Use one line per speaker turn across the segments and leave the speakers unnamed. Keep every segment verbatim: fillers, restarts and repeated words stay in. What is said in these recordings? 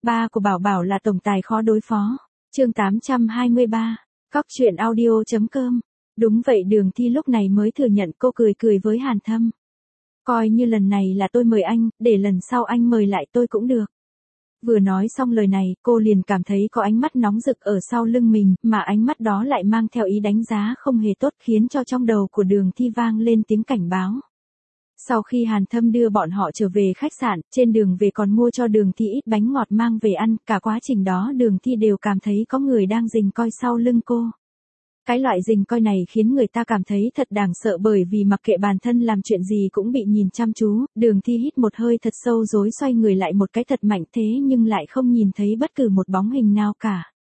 Ba của Bảo Bảo là tổng tài khó đối phó. Chương tám trăm hai mươi ba. Cóc truyện audio.com. Đúng vậy, Đường Thi lúc này mới thừa nhận, cô cười cười với Hàn Thâm. Coi như lần này là tôi mời anh, để lần sau anh mời lại tôi cũng được. Vừa nói xong lời này, cô liền cảm thấy có ánh mắt nóng rực ở sau lưng mình, mà ánh mắt đó lại mang theo ý đánh giá không hề tốt, khiến cho trong đầu của Đường Thi vang lên tiếng cảnh báo. Sau khi Hàn Thâm đưa bọn họ trở về khách sạn, trên đường về còn mua cho Đường Thi ít bánh ngọt mang về ăn, cả quá trình đó Đường Thi đều cảm thấy có người đang rình coi sau lưng cô. Cái loại rình coi này khiến người ta cảm thấy thật đáng sợ, bởi vì mặc kệ bản thân làm chuyện gì cũng bị nhìn chăm chú. Đường Thi hít một hơi thật sâu rồi xoay người lại một cái thật mạnh, thế nhưng lại không nhìn thấy bất cứ một bóng hình nào cả.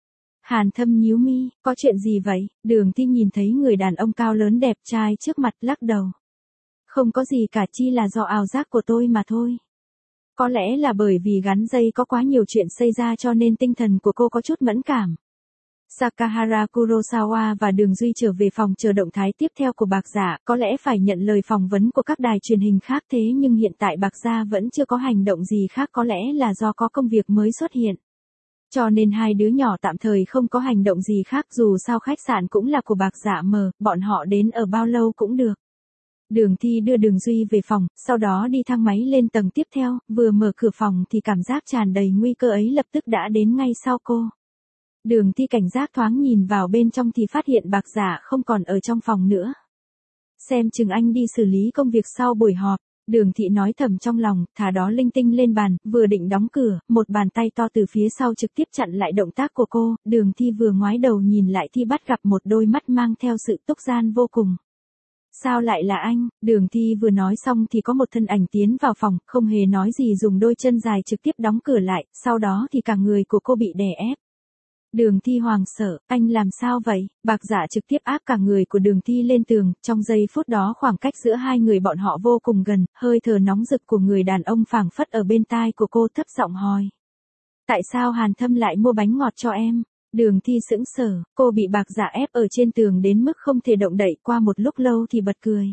Hàn Thâm nhíu mi, có chuyện gì vậy? Đường Thi nhìn thấy người đàn ông cao lớn đẹp trai trước mặt, lắc đầu. Không có gì cả, chỉ là do ảo giác của tôi mà thôi. Có lẽ là bởi vì gắn dây có quá nhiều chuyện xảy ra cho nên tinh thần của cô có chút mẫn cảm. Sakahara Kurosawa và Đường Duy trở về phòng chờ động thái tiếp theo của Bạc Dạ, có lẽ phải nhận lời phỏng vấn của các đài truyền hình khác, thế nhưng hiện tại Bạc Dạ vẫn chưa có hành động gì khác, có lẽ là do có công việc mới xuất hiện. Cho nên hai đứa nhỏ tạm thời không có hành động gì khác, dù sao khách sạn cũng là của Bạc Dạ mờ, bọn họ đến ở bao lâu cũng được. Đường Thi đưa Đường Duy về phòng, sau đó đi thang máy lên tầng tiếp theo, vừa mở cửa phòng thì cảm giác tràn đầy nguy cơ ấy lập tức đã đến ngay sau cô. Đường Thi cảnh giác thoáng nhìn vào bên trong thì phát hiện Bạc Dạ không còn ở trong phòng nữa. Xem chừng anh đi xử lý công việc sau buổi họp, Đường Thị nói thầm trong lòng, thả đó linh tinh lên bàn, vừa định đóng cửa, một bàn tay to từ phía sau trực tiếp chặn lại động tác của cô. Đường Thi vừa ngoái đầu nhìn lại thì bắt gặp một đôi mắt mang theo sự túc gian vô cùng. Sao lại là anh? Đường Thi vừa nói xong thì có một thân ảnh tiến vào phòng, không hề nói gì dùng đôi chân dài trực tiếp đóng cửa lại, sau đó thì cả người của cô bị đè ép. Đường Thi hoảng sợ, anh làm sao vậy? Bạc Dạ trực tiếp áp cả người của Đường Thi lên tường, trong giây phút đó khoảng cách giữa hai người bọn họ vô cùng gần, hơi thở nóng rực của người đàn ông phảng phất ở bên tai của cô thấp giọng hỏi. Tại sao Hàn Thâm lại mua bánh ngọt cho em? Đường Thi sững sờ, cô bị Bạc Dạ ép ở trên tường đến mức không thể động đậy, qua một lúc lâu thì bật cười.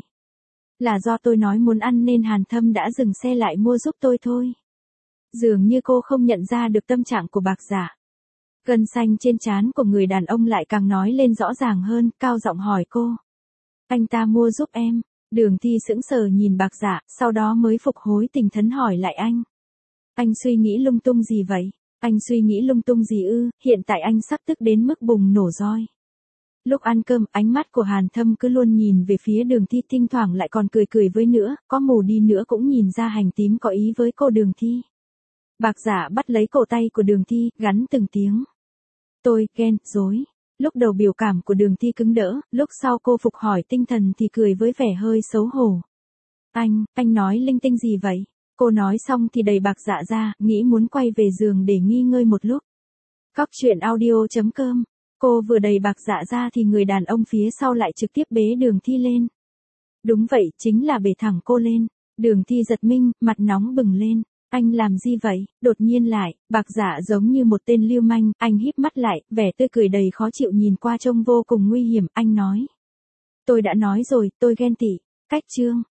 Là do tôi nói muốn ăn nên Hàn Thâm đã dừng xe lại mua giúp tôi thôi. Dường như cô không nhận ra được tâm trạng của Bạc Dạ. Gân xanh trên trán của người đàn ông lại càng nói lên rõ ràng hơn, cao giọng hỏi cô. Anh ta mua giúp em. Đường Thi sững sờ nhìn Bạc Dạ, sau đó mới phục hối tinh thần hỏi lại anh. Anh suy nghĩ lung tung gì vậy? Anh suy nghĩ lung tung gì ư? Hiện tại anh sắp tức đến mức bùng nổ roi. Lúc ăn cơm, ánh mắt của Hàn Thâm cứ luôn nhìn về phía Đường Thi, thỉnh thoảng lại còn cười cười với nữa, có mù đi nữa cũng nhìn ra hành tím có ý với cô Đường Thi. Bạc Dạ bắt lấy cổ tay của Đường Thi, gắn từng tiếng. Tôi, ghen, dối. Lúc đầu biểu cảm của Đường Thi cứng đỡ, lúc sau cô phục hỏi tinh thần thì cười với vẻ hơi xấu hổ. Anh, anh nói linh tinh gì vậy? Cô nói xong thì đẩy Bạc Dạ ra, nghĩ muốn quay về giường để nghỉ ngơi một lúc. Cóc truyện audio.com. Cô vừa đẩy Bạc Dạ ra thì người đàn ông phía sau lại trực tiếp bế Đường Thi lên. Đúng vậy, chính là bế thẳng cô lên. Đường Thi giật mình, mặt nóng bừng lên. Anh làm gì vậy? Đột nhiên lại, Bạc Dạ giống như một tên lưu manh, anh híp mắt lại, vẻ tươi cười đầy khó chịu nhìn qua trông vô cùng nguy hiểm, anh nói. Tôi đã nói rồi, tôi ghen tị. Cách chương.